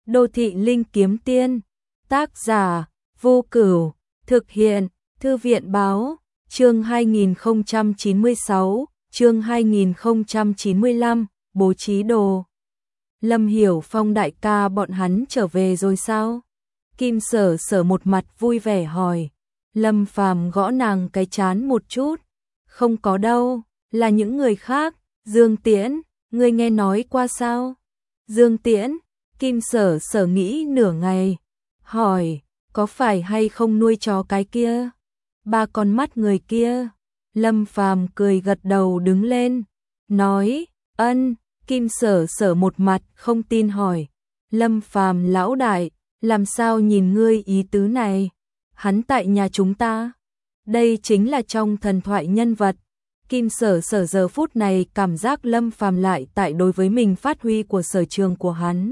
Đô thị linh kiếm tiên. Tác giả Vô Cửu. Thực hiện Thư viện báo. Chương 2096, chương 2095, bố trí đồ. Lâm Hiểu Phong đại ca bọn hắn trở về rồi sao? Kim Sở Sở một mặt vui vẻ hỏi. Lâm Phàm gõ nàng cái trán một chút. Không có đâu, là những người khác. Dương Tiễn, ngươi nghe nói qua sao? Dương Tiễn, Kim Sở Sở nghĩ nửa ngày. Hỏi, có phải hay không nuôi chó cái kia? Ba con mắt người kia. Lâm Phàm cười gật đầu đứng lên. Nói, ân. Kim Sở Sở một mặt không tin hỏi. Lâm Phàm lão đại, làm sao nhìn ngươi ý tứ này? Hắn tại nhà chúng ta. Đây chính là trong thần thoại nhân vật. Kim Sở Sở giờ phút này cảm giác Lâm Phàm lại tại đối với mình phát huy của sở trường của hắn.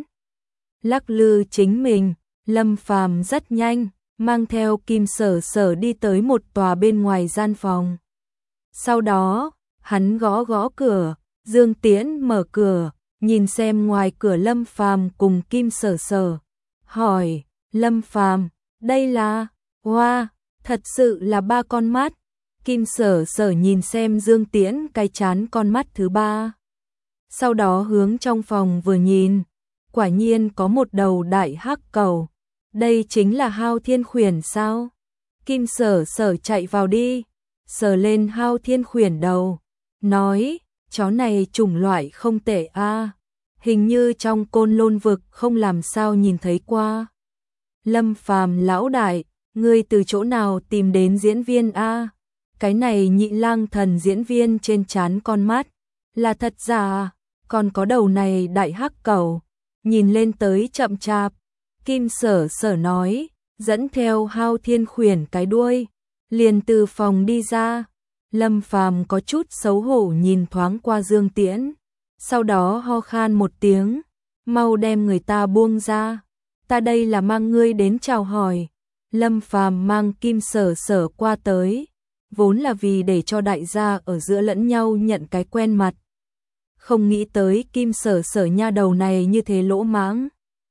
Lắc lư chính mình, Lâm Phàm rất nhanh, mang theo Kim Sở Sở đi tới một tòa bên ngoài gian phòng. Sau đó, hắn gõ gõ cửa, Dương Tiễn mở cửa, nhìn xem ngoài cửa Lâm Phàm cùng Kim Sở Sở. Hỏi, Lâm Phàm, đây là, wow, thật sự là ba con mắt. Kim Sở Sở nhìn xem Dương Tiễn cái chán con mắt thứ ba. Sau đó hướng trong phòng vừa nhìn, quả nhiên có một đầu đại hắc cầu. Đây chính là Hao Thiên Khuyển sao? Kim Sở Sở chạy vào đi, sờ lên Hao Thiên Khuyển đầu, nói, chó này chủng loại không tệ a, hình như trong Côn Lôn vực không làm sao nhìn thấy qua. Lâm Phàm lão đại, ngươi từ chỗ nào tìm đến diễn viên a? Cái này Nhị Lang Thần diễn viên trên trán con mắt, là thật giả, còn có đầu này đại hắc cầu, nhìn lên tới chậm chạp. Kim Sở Sở nói, dẫn theo Hao Thiên Khuyển cái đuôi, liền từ phòng đi ra. Lâm Phàm có chút xấu hổ nhìn thoáng qua Dương Tiễn, sau đó ho khan một tiếng, mau đem người ta buông ra, ta đây là mang ngươi đến chào hỏi. Lâm Phàm mang Kim Sở Sở qua tới, vốn là vì để cho đại gia ở giữa lẫn nhau nhận cái quen mặt. Không nghĩ tới Kim Sở Sở nha đầu này như thế lỗ mãng.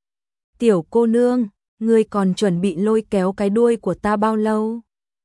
Tiểu cô nương, ngươi còn chuẩn bị lôi kéo cái đuôi của ta bao lâu?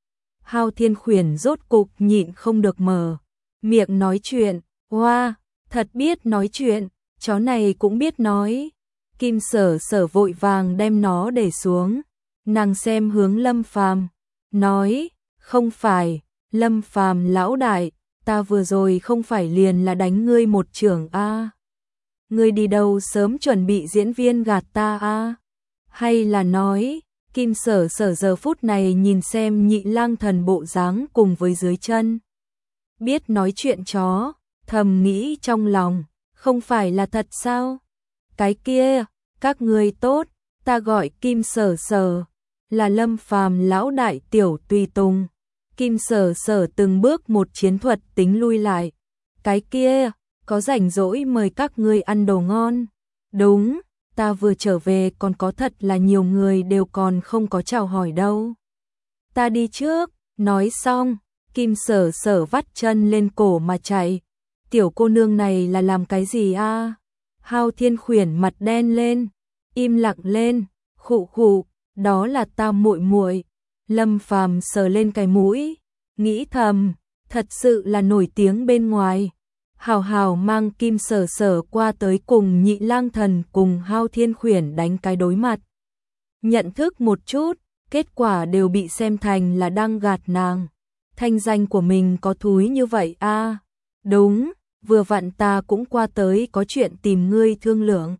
Hao Thiên Khuyển rốt cục nhịn không được mở miệng nói chuyện. Wow, thật biết nói chuyện, chó này cũng biết nói. Kim Sở Sở vội vàng đem nó để xuống, nàng xem hướng Lâm Phàm, nói, không phải, Lâm Phàm lão đại, ta vừa rồi không phải liền là đánh ngươi một chưởng a? Ngươi đi đâu sớm chuẩn bị diễn viên gạt ta a? Hay là nói, Kim Sở Sở giờ phút này nhìn xem Nhị Lang Thần bộ dáng cùng với dưới chân. Biết nói chuyện chó, thầm nghĩ trong lòng, không phải là thật sao? Cái kia, các ngươi tốt, ta gọi Kim Sở Sở, là Lâm Phàm lão đại tiểu tùy tùng. Kim Sở Sở từng bước một chiến thuật tính lui lại. Cái kia, có rảnh rỗi mời các ngươi ăn đồ ngon. Đúng, ta vừa trở về còn có thật là nhiều người đều còn không có chào hỏi đâu. Ta đi trước, nói xong, Kim Sở Sở vắt chân lên cổ mà chạy. Tiểu cô nương này là làm cái gì a? Hao Thiên Khuyển mặt đen lên, im lặng lên, khụ khụ, đó là ta muội muội. Lâm Phàm sờ lên cái mũi, nghĩ thầm, thật sự là nổi tiếng bên ngoài. Hào hào mang Kim Sở Sở qua tới cùng Nhị Lang Thần cùng Hao Thiên Khuyển đánh cái đối mặt. Nhận thức một chút, kết quả đều bị xem thành là đang gạt nàng. Thanh danh của mình có thúi như vậy a? Đúng, vừa vặn ta cũng qua tới có chuyện tìm ngươi thương lượng.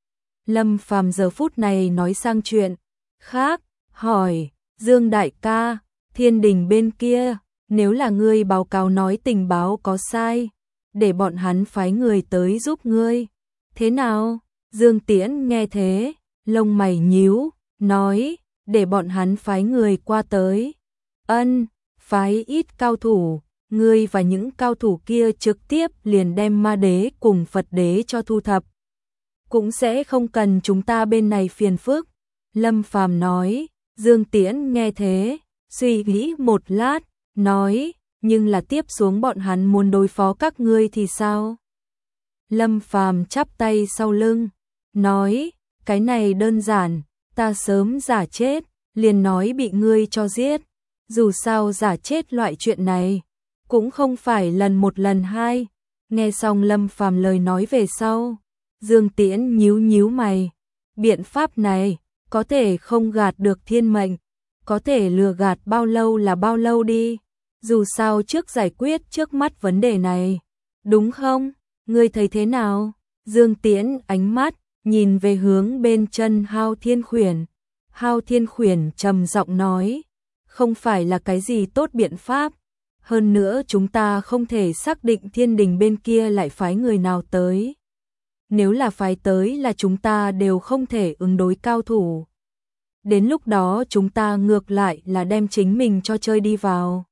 Lâm Phàm giờ phút này nói sang chuyện khác, hỏi, Dương đại ca, Thiên Đình bên kia, nếu là ngươi báo cáo nói tình báo có sai, để bọn hắn phái người tới giúp ngươi. Thế nào? Dương Tiễn nghe thế, lông mày nhíu, nói, để bọn hắn phái người qua tới. Ân, phái ít cao thủ, ngươi và những cao thủ kia trực tiếp liền đem Ma Đế cùng Phật Đế cho thu thập. Cũng sẽ không cần chúng ta bên này phiền phức. Lâm Phàm nói. Dương Tiễn nghe thế, suy nghĩ một lát, nói, nhưng là tiếp xuống bọn hắn muốn đối phó các ngươi thì sao? Lâm Phàm chắp tay sau lưng, nói, cái này đơn giản, ta sớm giả chết, liền nói bị ngươi cho giết. Dù sao giả chết loại chuyện này, cũng không phải lần một lần hai. Nghe xong Lâm Phàm lời nói về sau, Dương Tiễn nhíu nhíu mày. Biện pháp này, có thể không gạt được thiên mệnh, có thể lừa gạt bao lâu là bao lâu đi. Dù sao trước giải quyết trước mắt vấn đề này, đúng không? Ngươi thấy thế nào? Dương Tiễn ánh mắt nhìn về hướng bên chân Hao Thiên Khuyển. Hao Thiên Khuyển trầm giọng nói, không phải là cái gì tốt biện pháp. Hơn nữa chúng ta không thể xác định thiên đình bên kia lại phái người nào tới. Nếu là phái tới là chúng ta đều không thể ứng đối cao thủ. Đến lúc đó chúng ta ngược lại là đem chính mình cho chơi đi vào.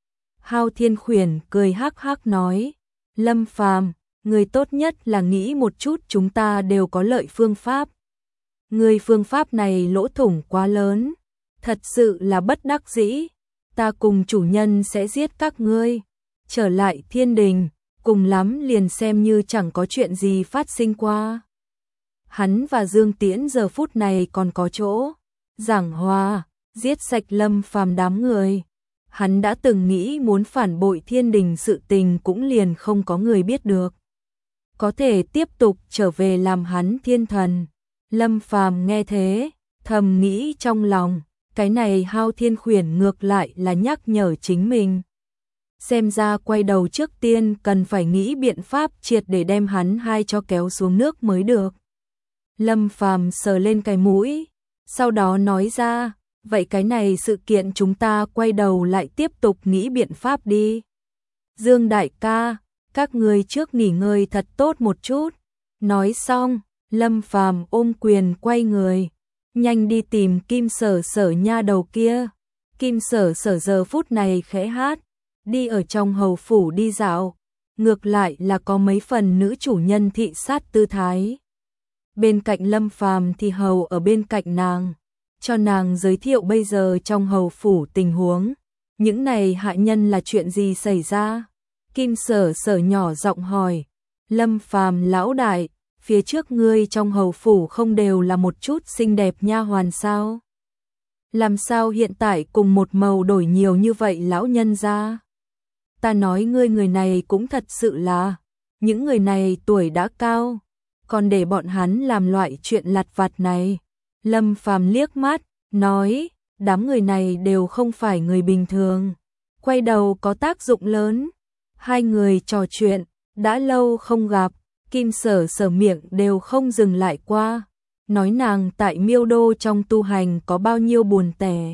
Hao Thiên Khuyển cười hắc hắc nói, Lâm Phàm, người tốt nhất là nghĩ một chút chúng ta đều có lợi phương pháp. Người phương pháp này lỗ thủng quá lớn, thật sự là bất đắc dĩ. Ta cùng chủ nhân sẽ giết các ngươi, trở lại thiên đình, cùng lắm liền xem như chẳng có chuyện gì phát sinh qua. Hắn và Dương Tiễn giờ phút này còn có chỗ giảng hòa, giết sạch Lâm Phàm đám người. Hắn đã từng nghĩ muốn phản bội thiên đình, sự tình cũng liền không có người biết được. Có thể tiếp tục trở về làm hắn thiên thần. Lâm Phàm nghe thế, thầm nghĩ trong lòng, cái này Hao Thiên Khuyển ngược lại là nhắc nhở chính mình. Xem ra quay đầu trước tiên cần phải nghĩ biện pháp triệt để đem hắn hai cho kéo xuống nước mới được. Lâm Phàm sờ lên cái mũi, sau đó nói ra, vậy cái này sự kiện chúng ta quay đầu lại tiếp tục nghĩ biện pháp đi. Dương đại ca, các ngươi trước nghỉ ngơi thật tốt một chút. Nói xong, Lâm Phàm ôm quyền quay người, nhanh đi tìm Kim Sở Sở nha đầu kia. Kim Sở Sở giờ phút này khẽ hát, đi ở trong hầu phủ đi dạo, ngược lại là có mấy phần nữ chủ nhân thị sát tư thái. Bên cạnh Lâm Phàm thì hầu ở bên cạnh nàng, cho nàng giới thiệu bây giờ trong hầu phủ tình huống. Những này hạ nhân là chuyện gì xảy ra? Kim Sở Sở nhỏ giọng hỏi. Lâm Phàm lão đại, phía trước ngươi trong hầu phủ không đều là một chút xinh đẹp nha hoàn sao? Làm sao hiện tại cùng một màu đổi nhiều như vậy lão nhân ra? Ta nói ngươi người này cũng thật sự là, những người này tuổi đã cao, còn để bọn hắn làm loại chuyện lặt vặt này. Lâm Phàm liếc mắt, nói, đám người này đều không phải người bình thường. Quay đầu có tác dụng lớn. Hai người trò chuyện, đã lâu không gặp, Kim Sở Sở miệng đều không dừng lại qua. Nói nàng tại Miêu Đô trong tu hành có bao nhiêu buồn tẻ.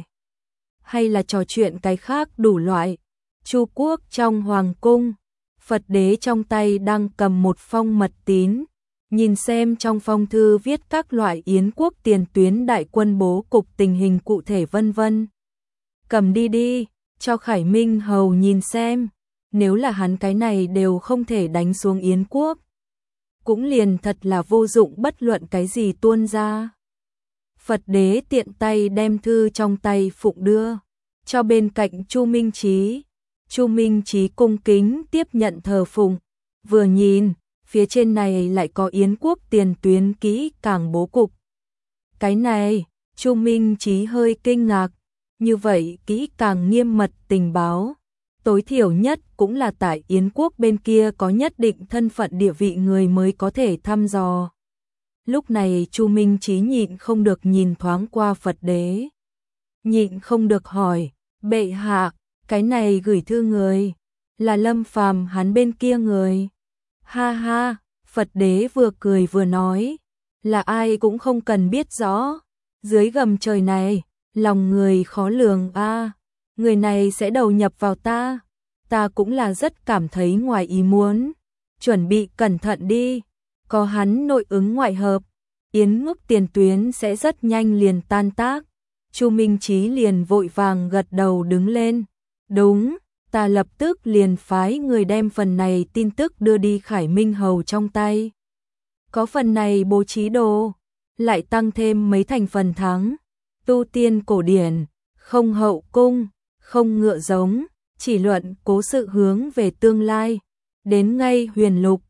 Hay là trò chuyện cái khác đủ loại. Chu Quốc trong hoàng cung, Phật đế trong tay đang cầm một phong mật tín. Nhìn xem trong phong thư viết các loại Yến quốc tiền tuyến đại quân bố cục tình hình cụ thể vân vân. Cầm đi đi, cho Khải Minh hầu nhìn xem. Nếu là hắn cái này đều không thể đánh xuống Yến quốc, cũng liền thật là vô dụng bất luận cái gì tuôn ra. Phật đế tiện tay đem thư trong tay phụng đưa cho bên cạnh Chu Minh Chí. Chu Minh Chí cung kính tiếp nhận thờ phụng, vừa nhìn, phía trên này lại có Yến quốc tiền tuyến kỹ càng bố cục. Cái này, Chu Minh Chí hơi kinh ngạc, như vậy kỹ càng nghiêm mật tình báo, tối thiểu nhất cũng là tại Yến quốc bên kia có nhất định thân phận địa vị người mới có thể thăm dò. Lúc này Chu Minh Chí nhịn không được nhìn thoáng qua Phật đế. Nhịn không được hỏi, bệ hạ, cái này gửi thư người, là Lâm Phàm hắn bên kia người. Ha ha, Phật đế vừa cười vừa nói, là ai cũng không cần biết rõ. Dưới gầm trời này, lòng người khó lường a. Người này sẽ đầu nhập vào ta. Ta cũng là rất cảm thấy ngoài ý muốn. Chuẩn bị cẩn thận đi. Có hắn nội ứng ngoại hợp, Yến quốc tiền tuyến sẽ rất nhanh liền tan tác. Chu Minh Chí liền vội vàng gật đầu đứng lên. Đúng, ta lập tức liền phái người đem phần này tin tức đưa đi Khải Minh hầu trong tay. Có phần này bố trí đồ, lại tăng thêm mấy thành phần thắng. Tu tiên cổ điển, không hậu cung, không ngựa giống, chỉ luận cố sự hướng về tương lai. Đến ngay huyền lục,